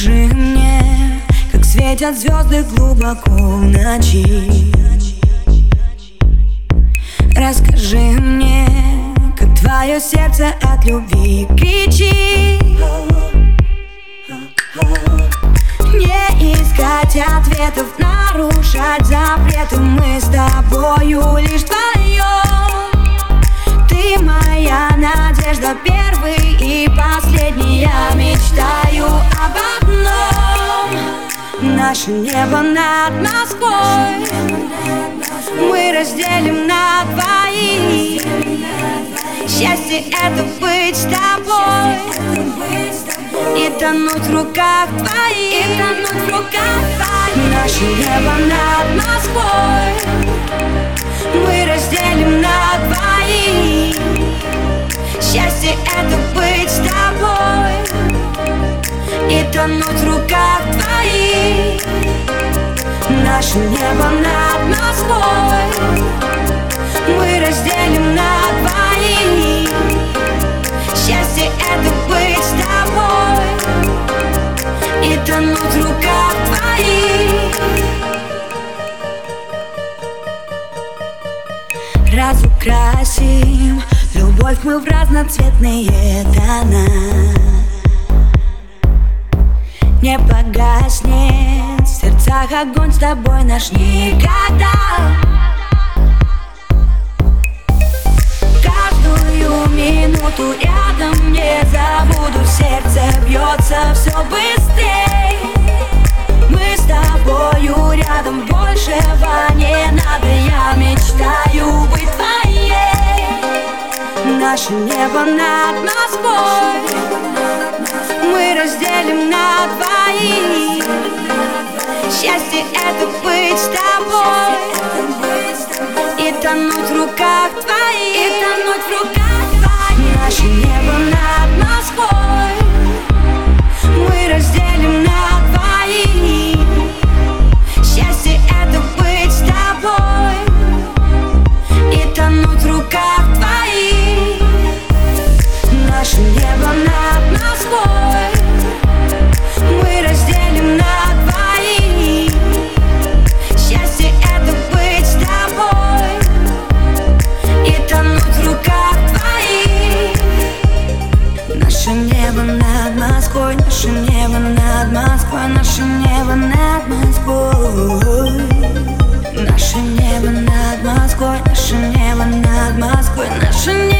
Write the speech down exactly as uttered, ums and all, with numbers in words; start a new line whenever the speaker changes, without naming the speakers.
Расскажи мне, как светят звезды глубоко в ночи. Расскажи мне, как твое сердце от любви кричит. Не искать ответов, нарушать запреты. Мы с тобою лишь вдвоем. Ты моя надежда, первый и последний. Я мечтаю об одном: наше небо над Москвой мы разделим на двоих. Счастье — это быть с тобой и тонуть в руках твоих, и тонуть в руках твоих. Наше небо над Москвой мы разделим на двоих. Счастье — это быть с тобой и тонуть в руках твоих. Наше небо над Москвой мы разделим на двоих. Счастье — это быть с тобой и тонуть в руках твоих. Разукрасим любовь мы в разноцветные тона. Не погаснет в сердцах огонь, с тобой наш никогда. Каждую минуту рядом не забуду, сердце бьется все быстрей. Мы с тобою рядом, большего не надо. Я мечтаю быть твоей. Наше небо над Москвой мы разделим на двоих. Счастье — это быть с тобой и тонуть в руках твоих, и тонуть в руках твоих. Наше небо над Москвой мы разделим на двоих. Счастье — это быть с тобой и тонуть в руках твоих. Наше небо над Москвой мы разделим на двоих. Счастье — это быть с тобой и тонуть в руках твоих. Наше небо над Москвой, наше небо над Москвой, наше небо над Москвой. Наше небо над Москвой, наше небо над Москвой, наше небо.